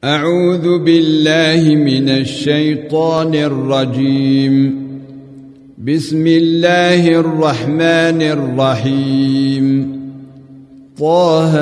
أعوذ بالله من الشيطان الرجيم. بسم الله الرحمن الرحيم. طه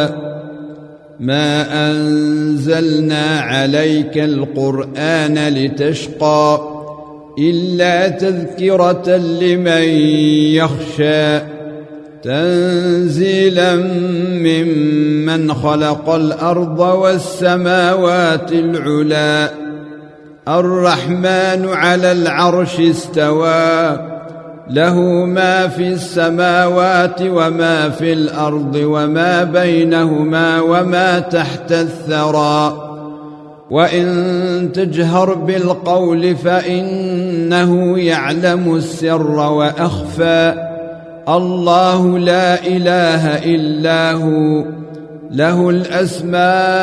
ما أنزلنا عليك القرآن لتشقى إلا تذكرة لمن يخشى تنزيلا ممن خلق الأرض والسماوات العلى الرحمن على العرش استوى له ما في السماوات وما في الأرض وما بينهما وما تحت الثرى وإن تجهر بالقول فإنه يعلم السر وأخفى الله لا إله إلا هو له الأسماء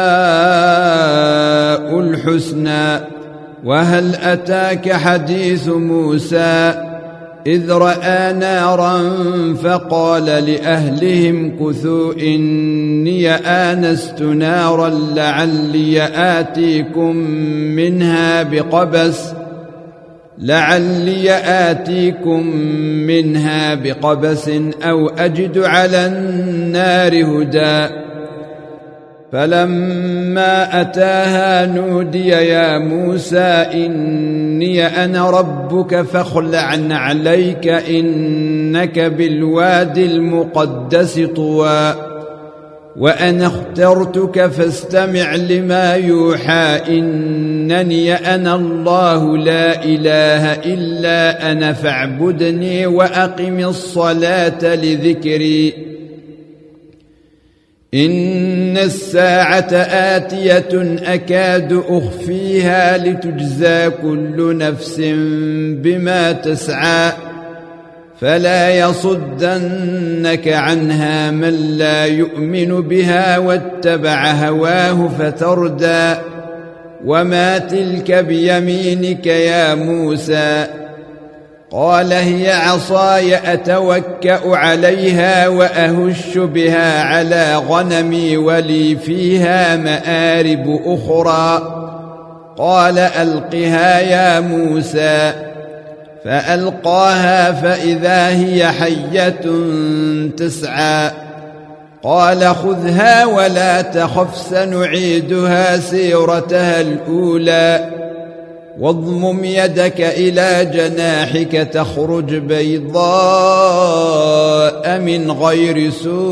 الحسنى. وهل أتاك حديث موسى إذ رأى نارا فقال لأهلهم كثوا إني آنست نارا لعلي آتيكم منها بقبس أو أجد على النار هدى. فلما أتاها نودي يا موسى إني أنا ربك فاخلع عليك إنك بالوادي المقدس طوى وأنا اخترتك فاستمع لما يوحى إنني أنا الله لا إله إلا أنا فاعبدني وأقم الصلاة لذكري. إن الساعة آتية أكاد أخفيها لتجزى كل نفس بما تسعى فلا يصدنك عنها من لا يؤمن بها واتبع هواه فتردى. وما تلك بيمينك يا موسى قال هي عصاي أتوكأ عليها وأهش بها على غنمي ولي فيها مآرب أخرى. قال ألقها يا موسى فألقاها فإذا هي حية تسعى. قال خذها ولا تخف سنعيدها سيرتها الأولى واضمم يدك إلى جناحك تخرج بيضاء من غير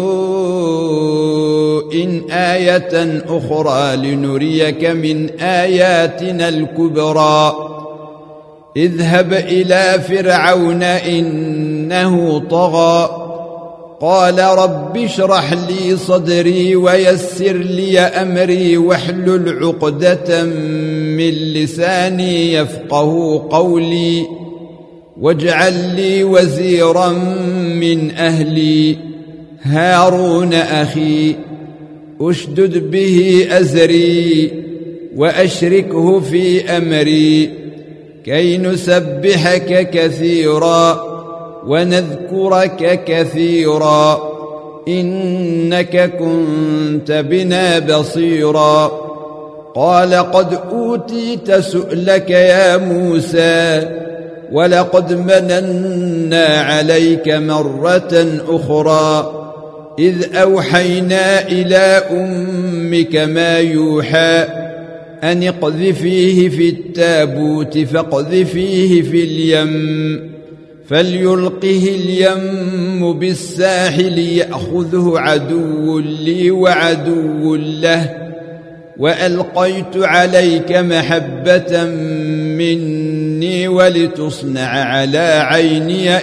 سوء آية أخرى لنريك من آياتنا الكبرى. اذهب إلى فرعون إنه طغى قال رب اشرح لي صدري ويسر لي أمري واحلل عقدة من لساني يفقه قولي واجعل لي وزيرا من أهلي هارون أخي أشدد به أزري وأشركه في أمري كي نسبحك كثيرا ونذكرك كثيرا إنك كنت بنا بصيرا. قال قد أوتيت سؤلك يا موسى ولقد مننا عليك مرة أخرى إذ أوحينا إلى أمك ما يوحى أن اقذفيه في التابوت فاقذفيه في اليم فليلقه اليم بالساحل يأخذه عدو لي وعدو له وألقيت عليك محبة مني ولتصنع على عيني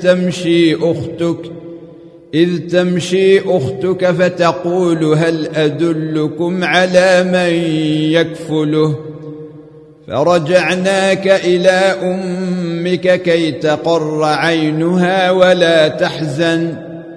إذ تمشي أختك فتقول هل أدلكم على من يكفله فرجعناك إلى أمك كي تقر عينها ولا تحزن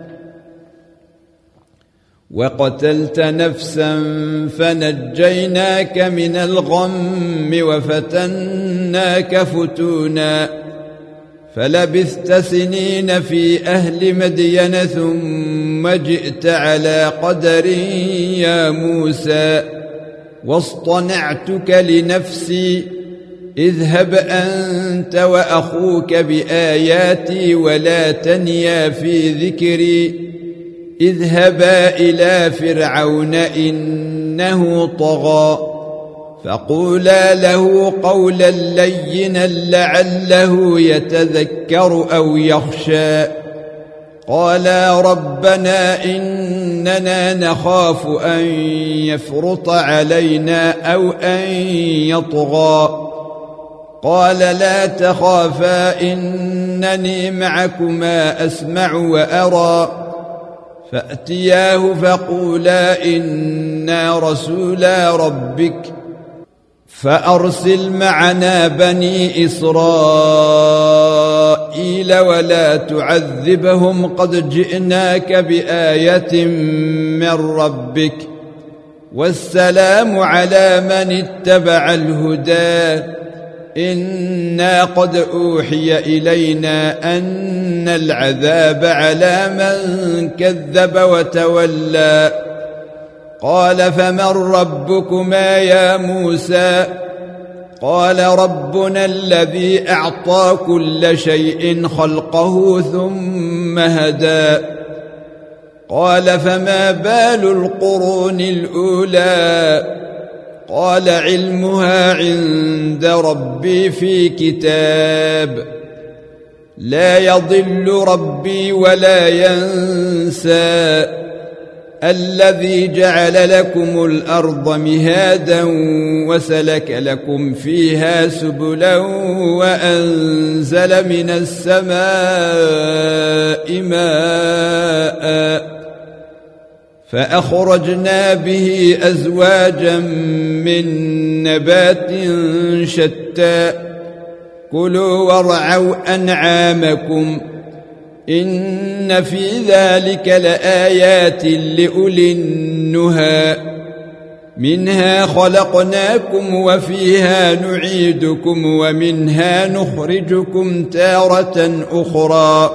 وقتلت نفسا فنجيناك من الغم وفتناك فتونا فلبثت سنين في أهل مدين ثم جئت على قدر يا موسى واصطنعتك لنفسي اذهب أنت وأخوك بآياتي ولا تنيا في ذكري اذهبا إلى فرعون إنه طغى فقولا له قولا لينا لعله يتذكر أو يخشى قالا ربنا إننا نخاف أن يفرط علينا أو أن يطغى قال لا تخافا إنني معكما أسمع وأرى فأتياه فقولا إنا رسولا ربك فأرسل معنا بني إسرائيل ولا تعذبهم قد جئناك بآية من ربك والسلام على من اتبع الهدى إنا قد أوحي إلينا أن العذاب على من كذب وتولى قال فمن ربكما يا موسى قال ربنا الذي أعطى كل شيء خلقه ثم هدى قال فما بال القرون الأولى قال علمها عند ربي في كتاب لا يضل ربي ولا ينسى الذي جعل لكم الأرض مهادا وسلك لكم فيها سبلا وأنزل من السماء ماء فأخرجنا به أزواجا من نبات شتى كلوا وارعوا أنعامكم إن في ذلك لآيات لأولي النهى منها خلقناكم وفيها نعيدكم ومنها نخرجكم تارة أخرى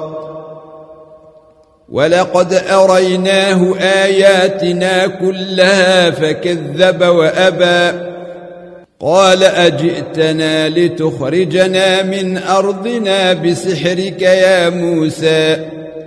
ولقد أريناه آياتنا كلها فكذب وأبى قال أجئتنا لتخرجنا من أرضنا بسحرك يا موسى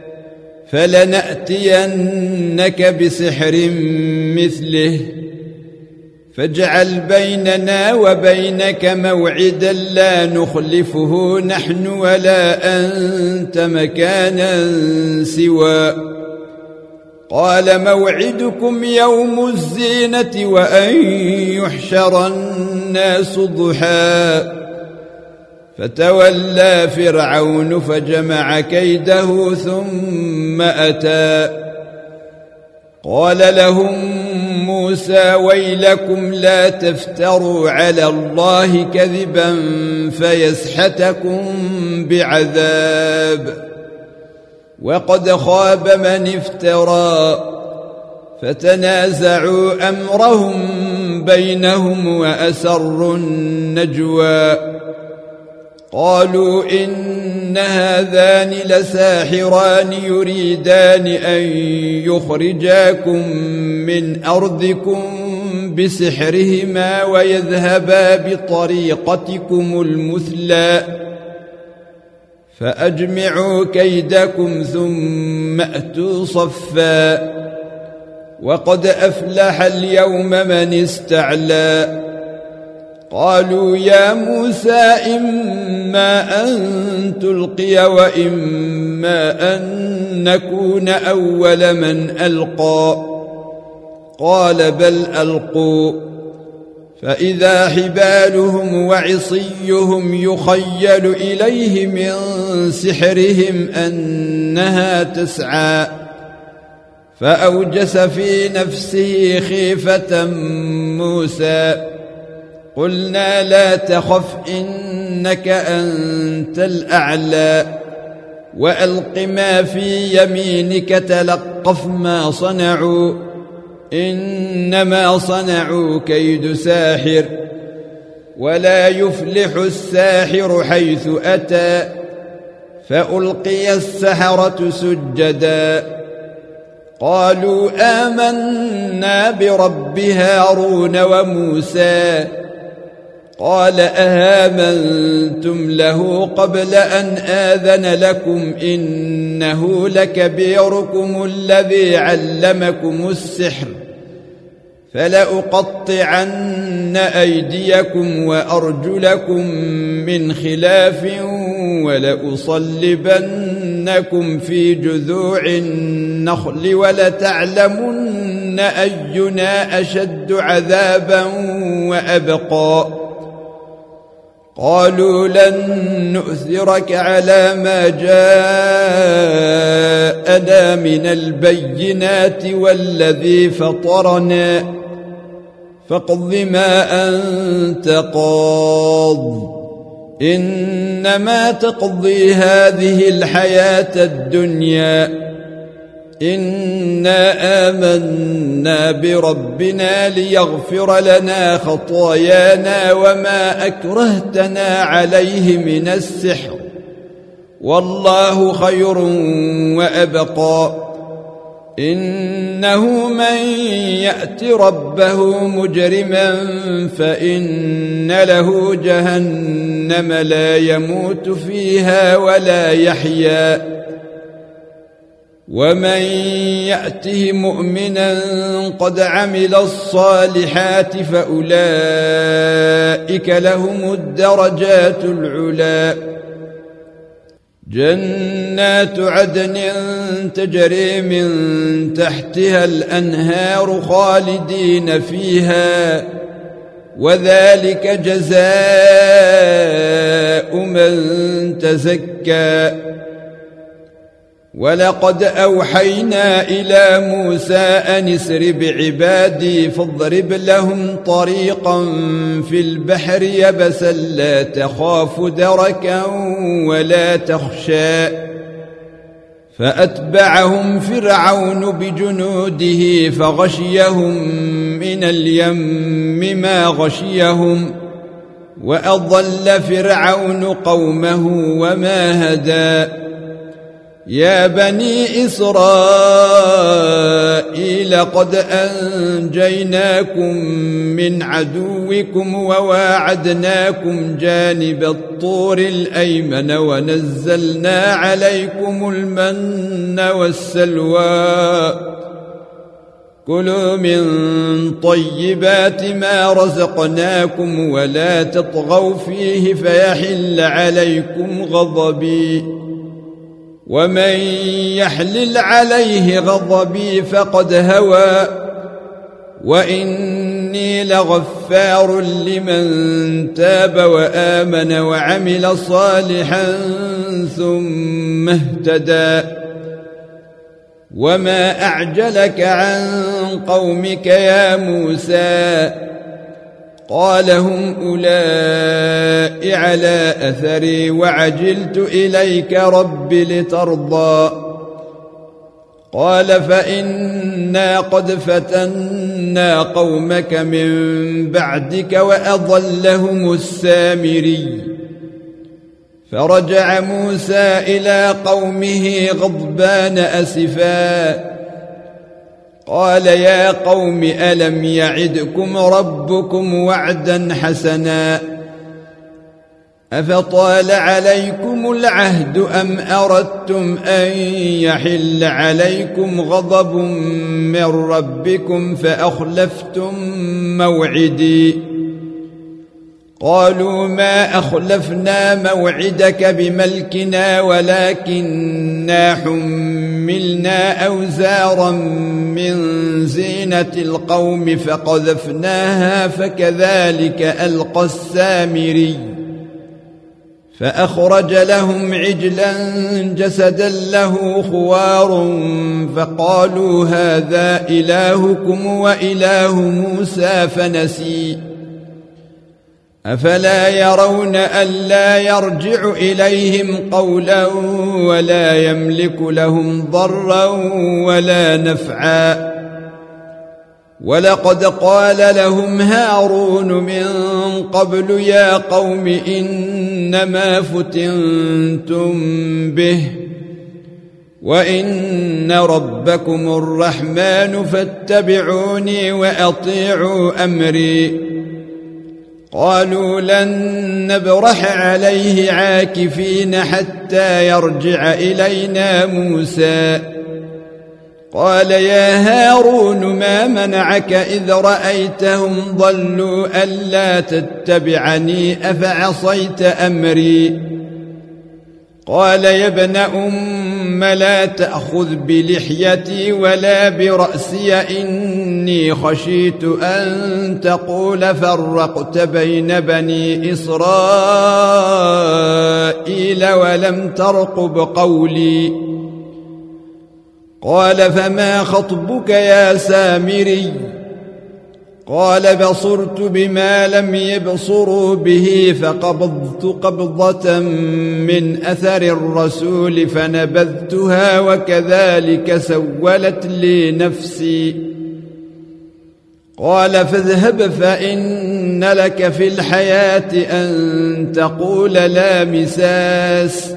فلنأتينك بسحر مثله فاجعل بيننا وبينك موعدا لا نخلفه نحن ولا أنت مكانا سوى قال موعدكم يوم الزينة وأن يحشر الناس ضحى فتولى فرعون فجمع كيده ثم أتى قال لهم موسى ويلكم لا تفتروا على الله كذبا فيسحتكم بعذاب وقد خاب من افترى فتنازعوا أمرهم بينهم وأسروا النجوى قالوا إن هذان لساحران يريدان أن يخرجاكم من أرضكم بسحرهما ويذهبا بطريقتكم المثلى فأجمعوا كيدكم ثم أتوا صفا وقد أفلح اليوم من استعلى قالوا يا موسى إما أن تلقي وإما أن نكون أول من ألقى قال بل ألقوا فإذا حبالهم وعصيهم يخيل إليه من سحرهم أنها تسعى فأوجس في نفسه خيفة موسى قلنا لا تخف إنك أنت الأعلى وألق ما في يمينك تلقف ما صنعوا إنما صنعوا كيد ساحر ولا يفلح الساحر حيث أتى فألقي السحرة سجدا قالوا آمنا برب هارون وموسى قال أهامنتم له قبل أن آذن لكم إنه لكبيركم الذي علمكم السحر فلأقطعن أيديكم وأرجلكم من خلاف ولأصلبنكم في جذوع النخل ولتعلمن أينا أشد عذابا وأبقى قالوا لن نؤثرك على ما جاءنا من البينات والذي فطرنا فاقض ما أنت قاض إنما تقضي هذه الحياة الدنيا إنا آمنا بربنا ليغفر لنا خطايانا وما أكرهتنا عليه من السحر والله خير وأبقى إنه من يأت ربه مجرما فإن له جهنم لا يموت فيها ولا يحيا ومن يأته مؤمنا قد عمل الصالحات فأولئك لهم الدرجات العلى جنات عدن تجري من تحتها الأنهار خالدين فيها وذلك جزاء من تزكى ولقد أوحينا إلى موسى أن اسر بعبادي فاضرب لهم طريقا في البحر يبسا لا تخاف دركا ولا تخشى فأتبعهم فرعون بجنوده فغشيهم من اليم ما غشيهم وأضل فرعون قومه وما هدى يا بني إسرائيل قد أنجيناكم من عدوكم وواعدناكم جانب الطور الأيمن ونزلنا عليكم المن والسلوى كلوا من طيبات ما رزقناكم ولا تطغوا فيه فيحل عليكم غضبي ومن يحلل عليه غضبي فقد هوى وإني لغفار لمن تاب وآمن وعمل صالحا ثم اهتدى وما أعجلك عن قومك يا موسى قال هم أولئك على أثري وعجلت إليك رب لترضى قال فإنا قد فتنا قومك من بعدك وأضلهم السامري فرجع موسى إلى قومه غضبان أسفا قال يا قوم ألم يعدكم ربكم وعدا حسنا أفطال عليكم العهد أم أردتم أن يحل عليكم غضب من ربكم فأخلفتم موعدي قالوا ما أخلفنا موعدك بملكنا ولكننا حملنا أوزارا من زينة القوم فقذفناها فكذلك ألقى السامري فأخرج لهم عجلا جسدا له خوار فقالوا هذا إلهكم وإله موسى فنسي أفلا يرون ألا يرجع إليهم قولا ولا يملك لهم ضرا ولا نفعا ولقد قال لهم هارون من قبل يا قوم إنما فتنتم به وإن ربكم الرحمن فاتبعوني وأطيعوا أمري. قالوا لن نبرح عليه عاكفين حتى يرجع إلينا موسى. قال يا هارون ما منعك إذ رأيتهم ضلوا ألا تتبعني أفعصيت أمري؟ قال يا ابن أم لا تأخذ بلحيتي ولا برأسي إني خشيت أن تقول فرقت بين بني إسرائيل ولم ترقب قولي. قال فما خطبك يا سامري؟ قال بصرت بما لم يبصروا به فقبضت قبضة من أثر الرسول فنبذتها وكذلك سولت لي نفسي. قال فاذهب فإن لك في الحياة أن تقول لا مساس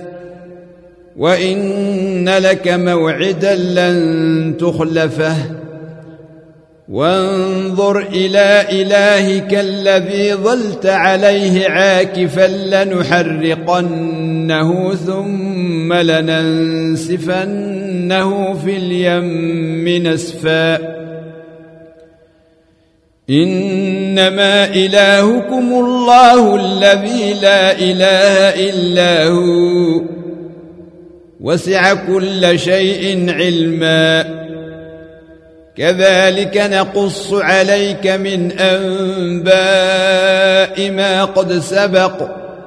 وإن لك موعدا لن تخلفه وانظر إلى إلهك الذي ظلت عليه عاكفا لنحرقنه ثم لننسفنه في اليم نسفا. إنما إلهكم الله الذي لا إله إلا هو وسع كل شيء علما. كذلك نقص عليك من أنباء ما قد سبق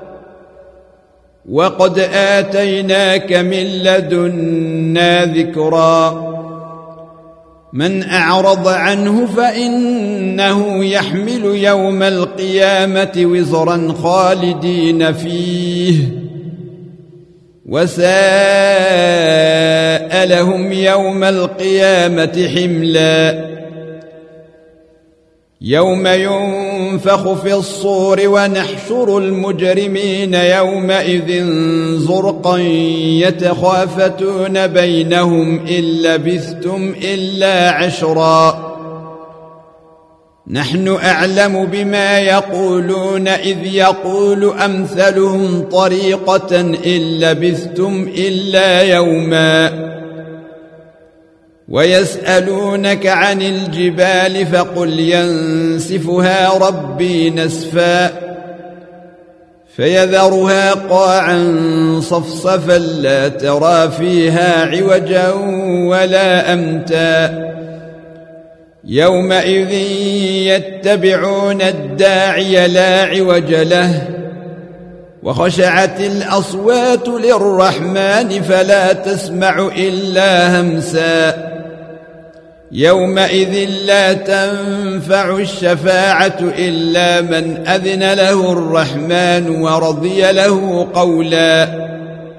وقد آتيناك من لدنا ذكرا. من أعرض عنه فإنه يحمل يوم القيامة وزرا خالدين فيه وساء لهم يوم القيامة حملا. يوم ينفخ في الصور ونحشر المجرمين يومئذ زرقا يتخافتون بينهم إن لبثتم إلا عشرا. نحن أعلم بما يقولون إذ يقول أمثلهم طريقة إن لبثتم إلا يوما. ويسألونك عن الجبال فقل ينسفها ربي نسفا فيذرها قاعا صفصفا لا ترى فيها عوجا ولا أمتا. يومئذ يتبعون الداعي لا عوج له وخشعت الأصوات للرحمن فلا تسمع إلا همسا. يومئذ لا تنفع الشفاعة إلا من أذن له الرحمن ورضي له قولا.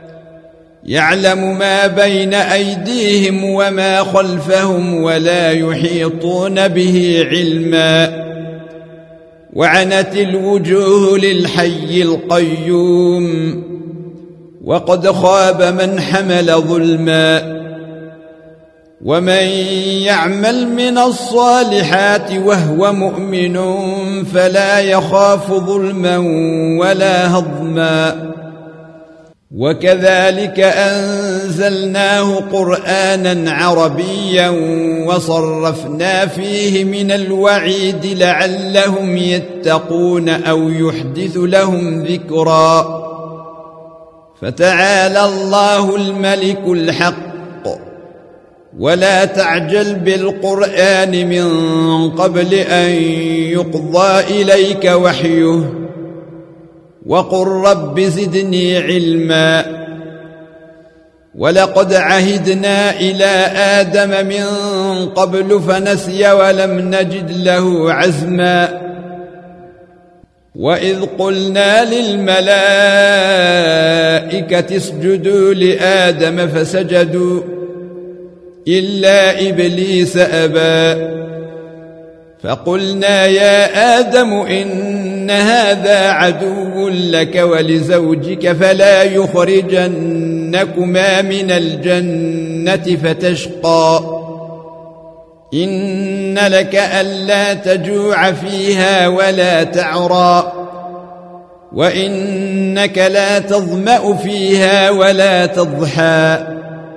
يعلم ما بين أيديهم وما خلفهم ولا يحيطون به علما. وعنت الوجوه للحي القيوم وقد خاب من حمل ظلما. ومن يعمل من الصالحات وهو مؤمن فلا يخاف ظلما ولا هضما. وكذلك أنزلناه قرآنا عربيا وصرفنا فيه من الوعيد لعلهم يتقون أو يحدث لهم ذكرا. فتعالى الله الملك الحق ولا تعجل بالقرآن من قبل أن يقضى إليك وحيه وقل رب زدني علما. ولقد عهدنا إلى آدم من قبل فنسي ولم نجد له عزما. وإذ قلنا للملائكة اسجدوا لآدم فسجدوا إلا إبليس أبى فقلنا يا آدم إن هذا عدو لك ولزوجك فلا يخرجنكما من الجنة فتشقى إن لك ألا تجوع فيها ولا تعرى وإنك لا تظمأ فيها ولا تضحى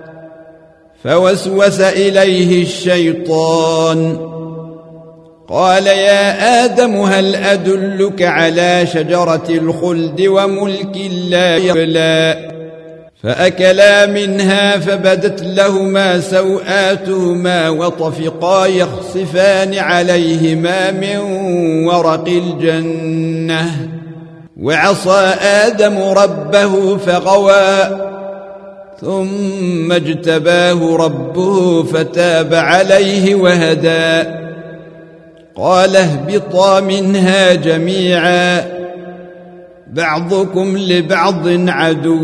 فوسوس إليه الشيطان قال يا آدم هل أدلك على شجرة الخلد وملك لا يبلى فأكلا منها فبدت لهما سوآتهما وطفقا يخصفان عليهما من ورق الجنة وعصى آدم ربه فغوى ثم اجتباه ربه فتاب عليه وهدى قال اهبطا منها جميعا بعضكم لبعض عدو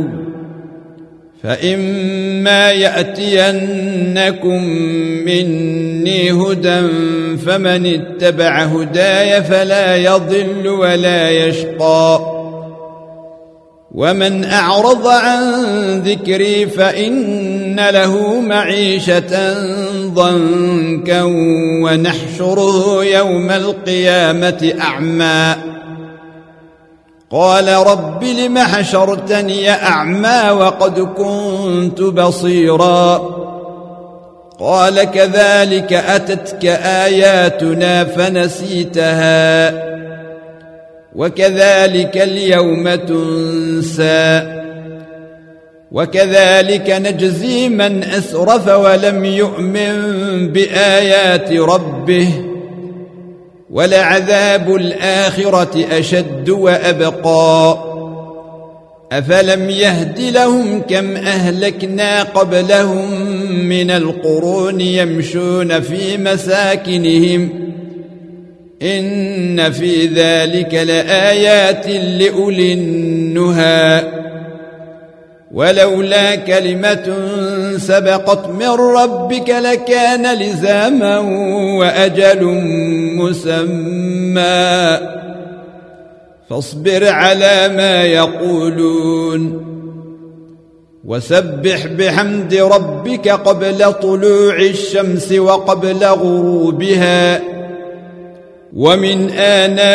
فإما يأتينكم مني هدى فمن اتبع هداي فلا يضل ولا يشقى ومن أعرض عن ذكري فإن له معيشة ضنكا ونحشره يوم القيامة أعمى قال رب لم حشرتني أعمى وقد كنت بصيرا قال كذلك أتتك آياتنا فنسيتها وكذلك اليوم تنسى وكذلك نجزي من أسرف ولم يؤمن بآيات ربه ولعذاب الآخرة أشد وأبقى أفلم يهد لهم كم أهلكنا قبلهم من القرون يمشون في مساكنهم إن في ذلك لآيات لأولي النهى ولولا كلمة سبقت من ربك لكان لزاما وأجل مسمى فاصبر على ما يقولون وسبح بحمد ربك قبل طلوع الشمس وقبل غروبها ومن آناء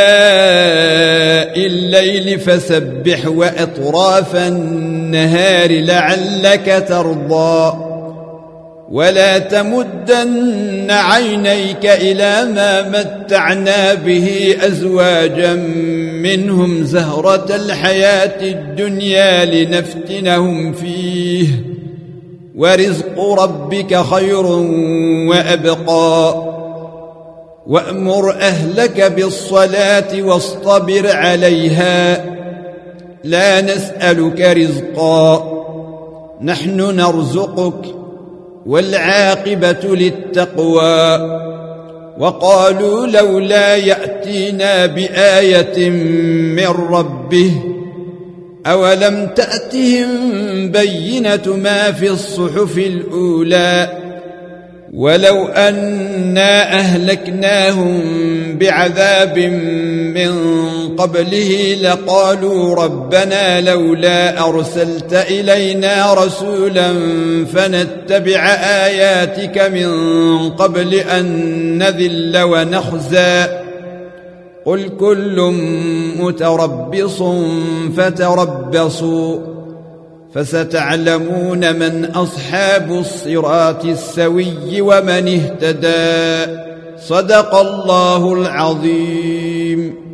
الليل فسبح وأطراف النهار لعلك ترضى ولا تمدن عينيك إلى ما متعنا به أزواجا منهم زهرة الحياة الدنيا لنفتنهم فيه ورزق ربك خير وأبقى وأمر أهلك بالصلاة واصطبر عليها لا نسألك رزقا نحن نرزقك والعاقبة للتقوى وقالوا لولا يأتينا بآية من ربه أولم تأتهم بينة ما في الصحف الأولى ولو أنا أهلكناهم بعذاب من قبله لقالوا ربنا لولا أرسلت إلينا رسولا فنتبع آياتك من قبل أن نذل ونخزى قل كل متربص فتربصوا فستعلمون من أصحاب الصراط السوي ومن اهتدى صدق الله العظيم.